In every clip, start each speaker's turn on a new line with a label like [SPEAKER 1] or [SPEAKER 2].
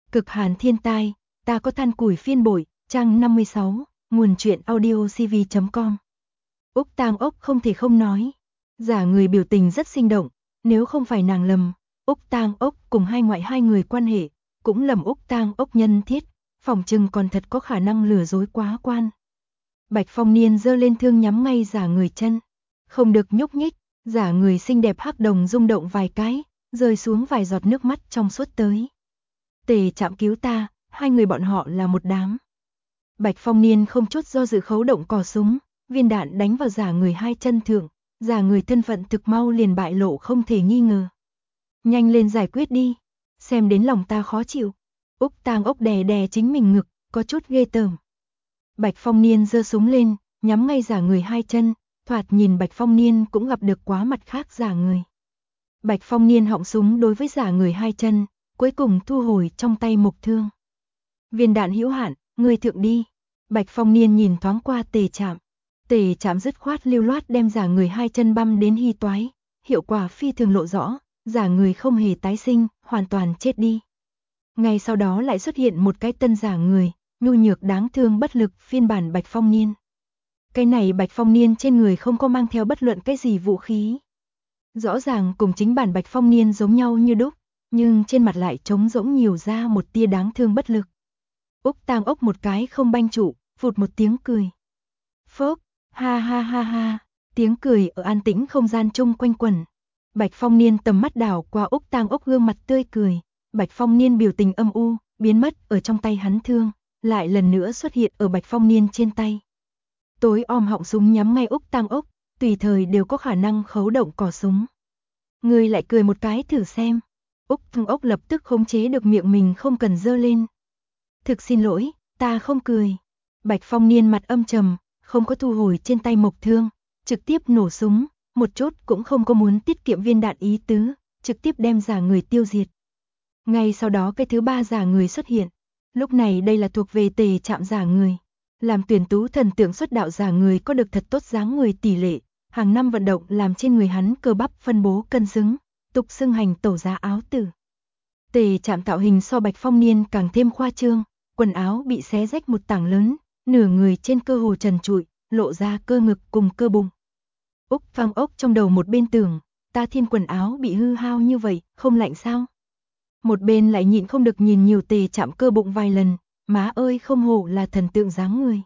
[SPEAKER 1] Cực hàn thiên tai, ta có than củi phiên bội, trang 56, nguồn truyện audiocv.com. Úc Tang Ốc không thể không nói. Giả người biểu tình rất sinh động, nếu không phải nàng lầm, Úc Tang Ốc cùng hai ngoại hai người quan hệ, cũng lầm Úc Tang Ốc nhân thiết, phỏng chừng còn thật có khả năng lừa dối quá quan. Bạch Phong Niên giơ lên thương nhắm ngay giả người chân, không được nhúc nhích, giả người xinh đẹp hắc đồng rung động vài cái, rơi xuống vài giọt nước mắt trong suốt tới. Tề Trạm cứu ta, hai người bọn họ là một đám. Bạch Phong Niên không chút do dự khấu động cò súng, viên đạn đánh vào giả người hai chân thượng, giả người thân phận thực mau liền bại lộ không thể nghi ngờ. Nhanh lên giải quyết đi, xem đến lòng ta khó chịu. Úc Tang Ốc đè đè chính mình ngực, có chút ghê tởm. Bạch Phong Niên giơ súng lên, nhắm ngay giả người hai chân, thoạt nhìn Bạch Phong Niên cũng gặp được quá mặt khác giả người. Bạch Phong Niên họng súng đối với giả người hai chân, cuối cùng thu hồi trong tay mục thương. Viên đạn hữu hạn, ngươi thượng đi. Bạch Phong Niên nhìn thoáng qua Tề Trạm. Tề Trạm dứt khoát lưu loát đem giả người hai chân băm đến hy toái, hiệu quả phi thường lộ rõ, giả người không hề tái sinh, hoàn toàn chết đi. Ngay sau đó lại xuất hiện một cái tân giả người, nhu nhược đáng thương bất lực phiên bản Bạch Phong Niên. Cái này Bạch Phong Niên trên người không có mang theo bất luận cái gì vũ khí. Rõ ràng cùng chính bản Bạch Phong Niên giống nhau như đúc, nhưng trên mặt lại trống rỗng nhiều ra một tia đáng thương bất lực. Úc Tang Ốc một cái không banh trụ, phụt một tiếng cười. Phốc, ha ha ha ha, tiếng cười ở an tĩnh không gian chung quanh quẩn. Bạch Phong Niên tầm mắt đảo qua Úc Tang Ốc gương mặt tươi cười, Bạch Phong Niên biểu tình âm u, biến mất ở trong tay hắn thương, lại lần nữa xuất hiện ở Bạch Phong Niên trên tay. Tối om họng súng nhắm ngay Úc Tang Ốc, tùy thời đều có khả năng khấu động cò súng. Ngươi lại cười một cái thử xem. Úc Tang Ốc lập tức khống chế được miệng mình không cần giơ lên. Thực xin lỗi, ta không cười. Bạch Phong Niên mặt âm trầm, không có thu hồi trên tay mộc thương, trực tiếp nổ súng, một chút cũng không có muốn tiết kiệm viên đạn ý tứ, trực tiếp đem giả người tiêu diệt. Ngay sau đó cái thứ ba giả người xuất hiện. Lúc này đây là thuộc về Tề Trạm giả người. Làm tuyển tú thần tượng xuất đạo giả người có được thật tốt dáng người tỷ lệ, hàng năm vận động làm trên người hắn cơ bắp phân bố cân xứng, tục xưng hành tẩu giá áo tử. Tề Trạm tạo hình so Bạch Phong Niên càng thêm khoa trương, quần áo bị xé rách một tảng lớn, nửa người trên cơ hồ trần trụi, lộ ra cơ ngực cùng cơ bụng. Úc Tang Ốc trong đầu một bên tưởng, ta thiên quần áo bị hư hao như vậy, không lạnh sao? Một bên lại nhịn không được nhìn nhiều Tề Trạm cơ bụng vài lần, má ơi không hổ là thần tượng dáng người.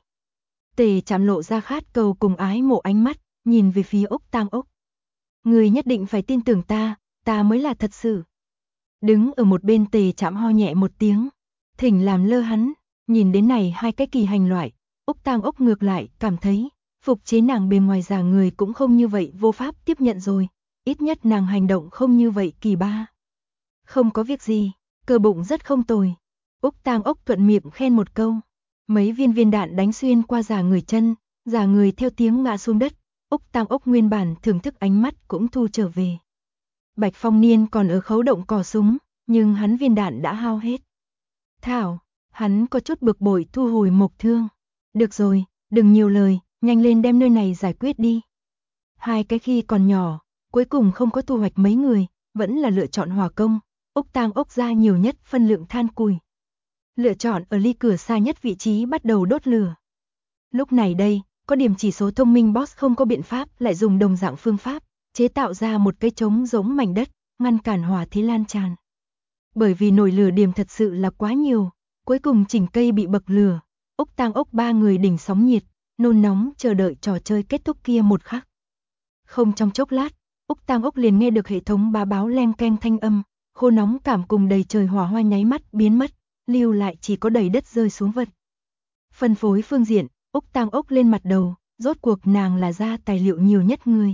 [SPEAKER 1] Tề Trạm lộ ra khát cầu cùng ái mộ ánh mắt, nhìn về phía Úc Tang Ốc. Người nhất định phải tin tưởng ta mới là thật sự. Đứng ở một bên Tề Trạm ho nhẹ một tiếng, thỉnh làm lơ hắn, nhìn đến này hai cái kỳ hành loại, Úc Tang Ốc ngược lại cảm thấy, phục chế nàng bề ngoài giả người cũng không như vậy vô pháp tiếp nhận rồi, ít nhất nàng hành động không như vậy kỳ ba. Không có việc gì, cơ bụng rất không tồi. Úc Tang Ốc thuận miệng khen một câu. Mấy viên đạn đánh xuyên qua giả người chân, giả người theo tiếng ngã xuống đất, Úc Tang Ốc nguyên bản thưởng thức ánh mắt cũng thu trở về. Bạch Phong Niên còn ở khấu động cò súng, nhưng hắn viên đạn đã hao hết. Thảo, hắn có chút bực bội thu hồi mộc thương. Được rồi, đừng nhiều lời, nhanh lên đem nơi này giải quyết đi. Hai cái khi còn nhỏ, cuối cùng không có thu hoạch mấy người, vẫn là lựa chọn hỏa công. Úc Tang Ốc ra nhiều nhất phân lượng than củi. Lựa chọn ở ly cửa xa nhất vị trí bắt đầu đốt lửa. Lúc này đây, có điểm chỉ số thông minh boss không có biện pháp lại dùng đồng dạng phương pháp, chế tạo ra một cái trống giống mảnh đất, ngăn cản hỏa thế lan tràn. Bởi vì nổi lửa điểm thật sự là quá nhiều, cuối cùng chỉnh cây bị bậc lửa, Úc Tang Ốc ba người đỉnh sóng nhiệt, nôn nóng chờ đợi trò chơi kết thúc kia một khắc. Không trong chốc lát, Úc Tang Ốc liền nghe được hệ thống bá báo leng keng thanh âm, khô nóng cảm cùng đầy trời hỏa hoa nháy mắt biến mất, lưu lại chỉ có đầy đất rơi xuống vật. Phân phối phương diện, Úc Tang Ốc lên mặt đầu, rốt cuộc nàng là ra tài liệu nhiều nhất người.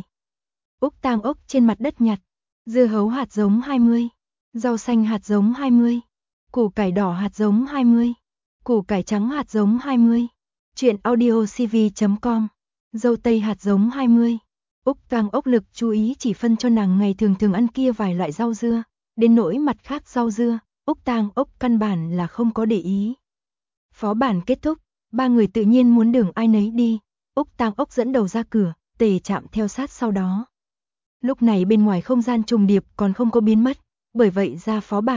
[SPEAKER 1] Úc Tang Ốc trên mặt đất nhặt, dưa hấu hạt giống 20, rau xanh hạt giống 20, củ cải đỏ hạt giống 20, củ cải trắng hạt giống 20, truyện audiocv.com, dâu tây hạt giống 20. Úc Tang Ốc lực chú ý chỉ phân cho nàng ngày thường ăn kia vài loại rau dưa, đến nỗi mặt khác rau dưa, Úc Tang Ốc căn bản là không có để ý. Phó bản kết thúc, ba người tự nhiên muốn đường ai nấy đi, Úc Tang Ốc dẫn đầu ra cửa, Tề Trạm theo sát sau đó. Lúc này bên ngoài không gian trùng điệp còn không có biến mất, bởi vậy ra phó bản,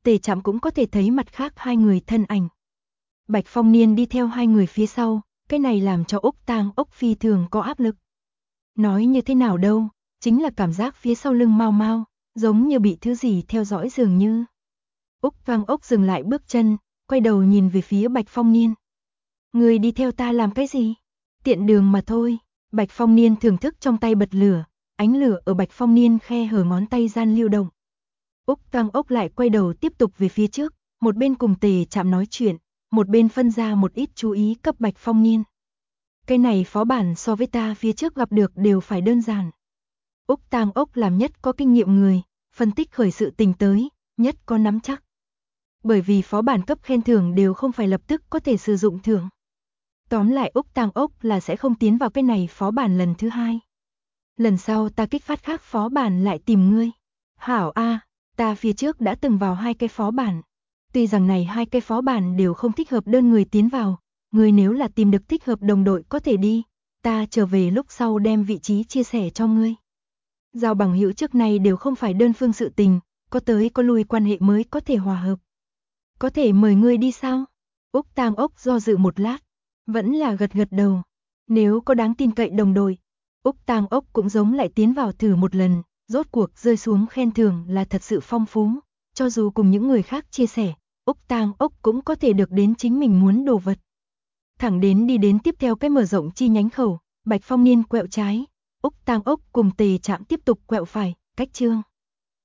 [SPEAKER 1] Tề Trạm cũng có thể thấy mặt khác hai người thân ảnh. Bạch Phong Niên đi theo hai người phía sau, cái này làm cho Úc Tang Ốc phi thường có áp lực. Nói như thế nào đâu, chính là cảm giác phía sau lưng mau mau, giống như bị thứ gì theo dõi dường như. Úc Tang Ốc dừng lại bước chân, quay đầu nhìn về phía Bạch Phong Niên. Người đi theo ta làm cái gì? Tiện đường mà thôi. Bạch Phong Niên thưởng thức trong tay bật lửa, ánh lửa ở Bạch Phong Niên khe hở ngón tay gian lưu động. Úc Tang Ốc lại quay đầu tiếp tục về phía trước, một bên cùng Tề Trạm nói chuyện, một bên phân ra một ít chú ý cấp Bạch Phong Niên. Cái này phó bản so với ta phía trước gặp được đều phải đơn giản. Úc Tang Ốc làm nhất có kinh nghiệm người, phân tích khởi sự tình tới, nhất có nắm chắc. Bởi vì phó bản cấp khen thưởng đều không phải lập tức có thể sử dụng thưởng. Tóm lại Úc Tang Ốc là sẽ không tiến vào cái này phó bản lần thứ hai. Lần sau ta kích phát khác phó bản lại tìm ngươi. Hảo A, ta phía trước đã từng vào 2 cái phó bản. Tuy rằng này 2 cái phó bản đều không thích hợp đơn người tiến vào, ngươi nếu là tìm được thích hợp đồng đội có thể đi, ta trở về lúc sau đem vị trí chia sẻ cho ngươi. Giao bằng hữu trước này đều không phải đơn phương sự tình, có tới có lui quan hệ mới có thể hòa hợp. Có thể mời ngươi đi sao? Úc Tang Ốc do dự một lát, vẫn là gật gật đầu. Nếu có đáng tin cậy đồng đội, Úc Tang Ốc cũng giống lại tiến vào thử một lần, rốt cuộc rơi xuống khen thưởng là thật sự phong phú, cho dù cùng những người khác chia sẻ, Úc Tang Ốc cũng có thể được đến chính mình muốn đồ vật. Thẳng đến đi đến tiếp theo cái mở rộng chi nhánh khẩu, Bạch Phong Niên quẹo trái, Úc Tang Ốc cùng Tề Trạm tiếp tục quẹo phải, cách chương.